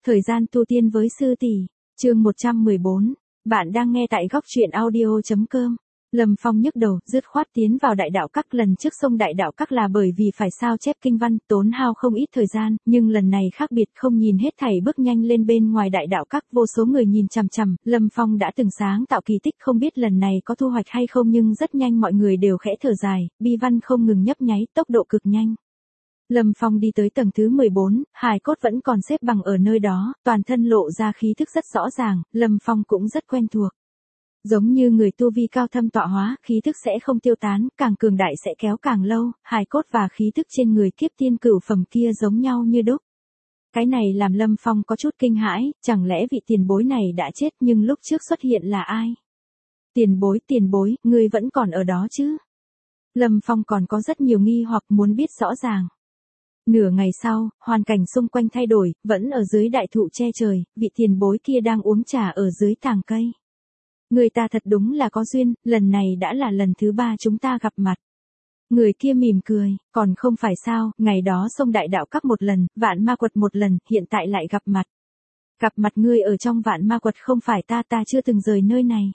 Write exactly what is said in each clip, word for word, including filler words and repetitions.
Thời gian tu tiên với sư tỷ, chương một trăm mười bốn. Bạn đang nghe tại góc truyện audio chấm com. Lâm Phong nhức đầu, dứt khoát tiến vào đại đạo các. Lần trước xông đại đạo các là bởi vì phải sao chép kinh văn, tốn hao không ít thời gian, nhưng lần này khác biệt, không nhìn hết thảy bước nhanh lên bên ngoài đại đạo các, vô số người nhìn chằm chằm. Lâm Phong đã từng sáng tạo kỳ tích, không biết lần này có thu hoạch hay không, nhưng rất nhanh mọi người đều khẽ thở dài, bi văn không ngừng nhấp nháy, tốc độ cực nhanh. Lâm Phong đi tới tầng thứ mười bốn, hài cốt vẫn còn xếp bằng ở nơi đó, toàn thân lộ ra khí thức rất rõ ràng, Lâm Phong cũng rất quen thuộc. Giống như người tu vi cao thâm tọa hóa, khí thức sẽ không tiêu tán, càng cường đại sẽ kéo càng lâu, hài cốt và khí thức trên người kiếp tiên cửu phẩm kia giống nhau như đúc. Cái này làm Lâm Phong có chút kinh hãi, chẳng lẽ vị tiền bối này đã chết nhưng lúc trước xuất hiện là ai? Tiền bối, tiền bối, ngươi vẫn còn ở đó chứ? Lâm Phong còn có rất nhiều nghi hoặc muốn biết rõ ràng. Nửa ngày sau, hoàn cảnh xung quanh thay đổi, vẫn ở dưới đại thụ che trời, vị tiền bối kia đang uống trà ở dưới tàng cây. Người ta thật đúng là có duyên, lần này đã là lần thứ ba chúng ta gặp mặt. Người kia mỉm cười, còn không phải sao, ngày đó xông đại đạo các một lần, vạn ma quật một lần, hiện tại lại gặp mặt. Gặp mặt ngươi ở trong vạn ma quật không phải ta, ta chưa từng rời nơi này.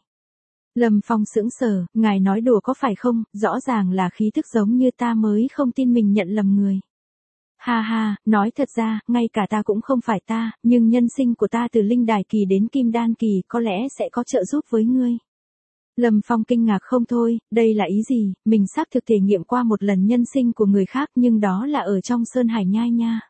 Lâm Phong sững sờ, ngài nói đùa có phải không, rõ ràng là khí thức giống như ta mới không tin mình nhận lầm người. Ha ha, nói thật ra, ngay cả ta cũng không phải ta, nhưng nhân sinh của ta từ linh đài kỳ đến kim đan kỳ có lẽ sẽ có trợ giúp với ngươi. Lâm Phong kinh ngạc không thôi, đây là ý gì, mình xác thực thể nghiệm qua một lần nhân sinh của người khác nhưng đó là ở trong Sơn Hải Nhai nha.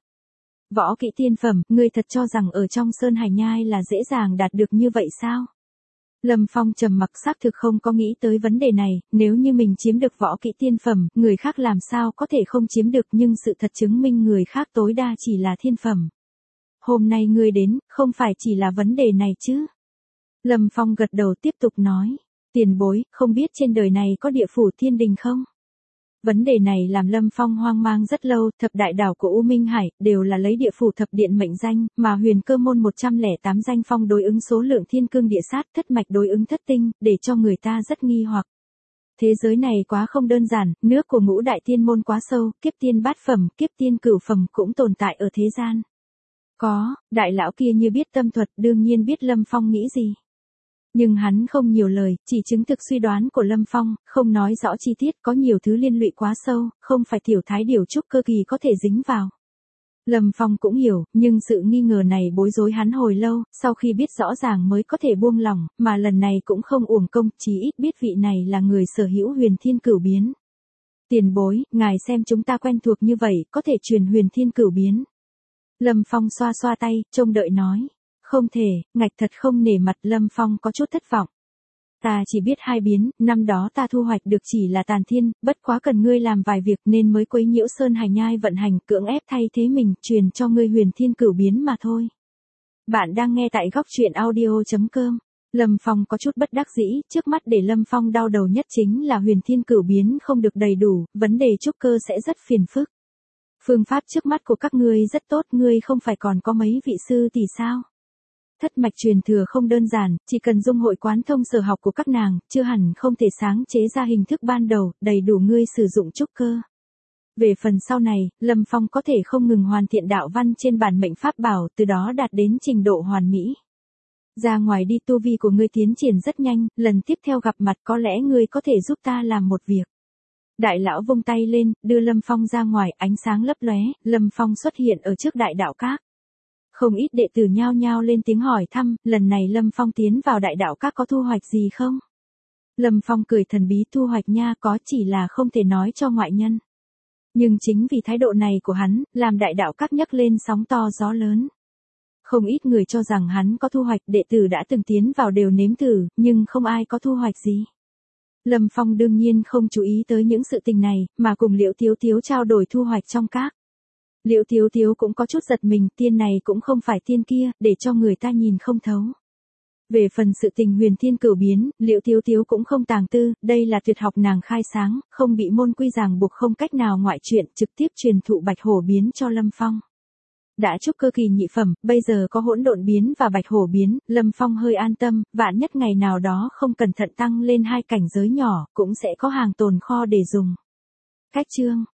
Võ kỹ tiên phẩm, ngươi thật cho rằng ở trong Sơn Hải Nhai là dễ dàng đạt được như vậy sao? Lâm Phong trầm mặc, xác thực không có nghĩ tới vấn đề này, nếu như mình chiếm được võ kỹ tiên phẩm, người khác làm sao có thể không chiếm được, nhưng sự thật chứng minh người khác tối đa chỉ là thiên phẩm. Hôm nay ngươi đến, không phải chỉ là vấn đề này chứ? Lâm Phong gật đầu tiếp tục nói, tiền bối, không biết trên đời này có địa phủ thiên đình không? Vấn đề này làm Lâm Phong hoang mang rất lâu, thập đại đảo của U Minh Hải, đều là lấy địa phủ thập điện mệnh danh, mà huyền cơ môn một trăm lẻ tám danh phong đối ứng số lượng thiên cương địa sát, thất mạch đối ứng thất tinh, để cho người ta rất nghi hoặc. Thế giới này quá không đơn giản, nước của ngũ đại tiên môn quá sâu, kiếp tiên bát phẩm, kiếp tiên cửu phẩm cũng tồn tại ở thế gian. Có, đại lão kia như biết tâm thuật, đương nhiên biết Lâm Phong nghĩ gì. Nhưng hắn không nhiều lời, chỉ chứng thực suy đoán của Lâm Phong, không nói rõ chi tiết, có nhiều thứ liên lụy quá sâu, không phải tiểu thái điều trúc cơ kỳ có thể dính vào. Lâm Phong cũng hiểu, nhưng sự nghi ngờ này bối rối hắn hồi lâu, sau khi biết rõ ràng mới có thể buông lỏng, mà lần này cũng không uổng công, chỉ ít biết vị này là người sở hữu huyền thiên cửu biến. Tiền bối, ngài xem chúng ta quen thuộc như vậy, có thể truyền huyền thiên cửu biến. Lâm Phong xoa xoa tay, trông đợi nói. Không thể, ngạch thật không nể mặt. Lâm Phong có chút thất vọng. Ta chỉ biết hai biến, năm đó ta thu hoạch được chỉ là tàn thiên, bất quá cần ngươi làm vài việc nên mới quấy nhiễu Sơn Hải Nhai vận hành, cưỡng ép thay thế mình, truyền cho ngươi huyền thiên cửu biến mà thôi. Bạn đang nghe tại góc truyện audio chấm com. Lâm Phong có chút bất đắc dĩ, trước mắt để Lâm Phong đau đầu nhất chính là huyền thiên cửu biến không được đầy đủ, vấn đề trúc cơ sẽ rất phiền phức. Phương pháp trước mắt của các ngươi rất tốt, ngươi không phải còn có mấy vị sư tỷ sao? Thất mạch truyền thừa không đơn giản, chỉ cần dung hội quán thông sở học của các nàng, chưa hẳn không thể sáng chế ra hình thức ban đầu, đầy đủ ngươi sử dụng trúc cơ. Về phần sau này, Lâm Phong có thể không ngừng hoàn thiện đạo văn trên bản mệnh pháp bảo, từ đó đạt đến trình độ hoàn mỹ. Ra ngoài đi, tu vi của ngươi tiến triển rất nhanh, lần tiếp theo gặp mặt có lẽ ngươi có thể giúp ta làm một việc. Đại lão vung tay lên, đưa Lâm Phong ra ngoài, ánh sáng lấp lóe, Lâm Phong xuất hiện ở trước đại đạo các. Không ít đệ tử nhao nhao lên tiếng hỏi thăm, lần này Lâm Phong tiến vào đại đạo các có thu hoạch gì không? Lâm Phong cười thần bí, thu hoạch nha, có, chỉ là không thể nói cho ngoại nhân. Nhưng chính vì thái độ này của hắn, làm đại đạo các nhấc lên sóng to gió lớn. Không ít người cho rằng hắn có thu hoạch, đệ tử đã từng tiến vào đều nếm thử, nhưng không ai có thu hoạch gì. Lâm Phong đương nhiên không chú ý tới những sự tình này, mà cùng Liễu Tiếu Tiếu trao đổi thu hoạch trong các. Liễu Tiếu Tiếu cũng có chút giật mình, tiên này cũng không phải tiên kia, để cho người ta nhìn không thấu. Về phần sự tình huyền thiên cửu biến, Liễu Tiếu Tiếu cũng không tàng tư, đây là tuyệt học nàng khai sáng, không bị môn quy ràng buộc, không cách nào ngoại chuyện, trực tiếp truyền thụ bạch hổ biến cho Lâm Phong. Đã trúc cơ kỳ nhị phẩm, bây giờ có hỗn độn biến và bạch hổ biến, Lâm Phong hơi an tâm, vạn nhất ngày nào đó không cẩn thận tăng lên hai cảnh giới nhỏ, cũng sẽ có hàng tồn kho để dùng. Cách chương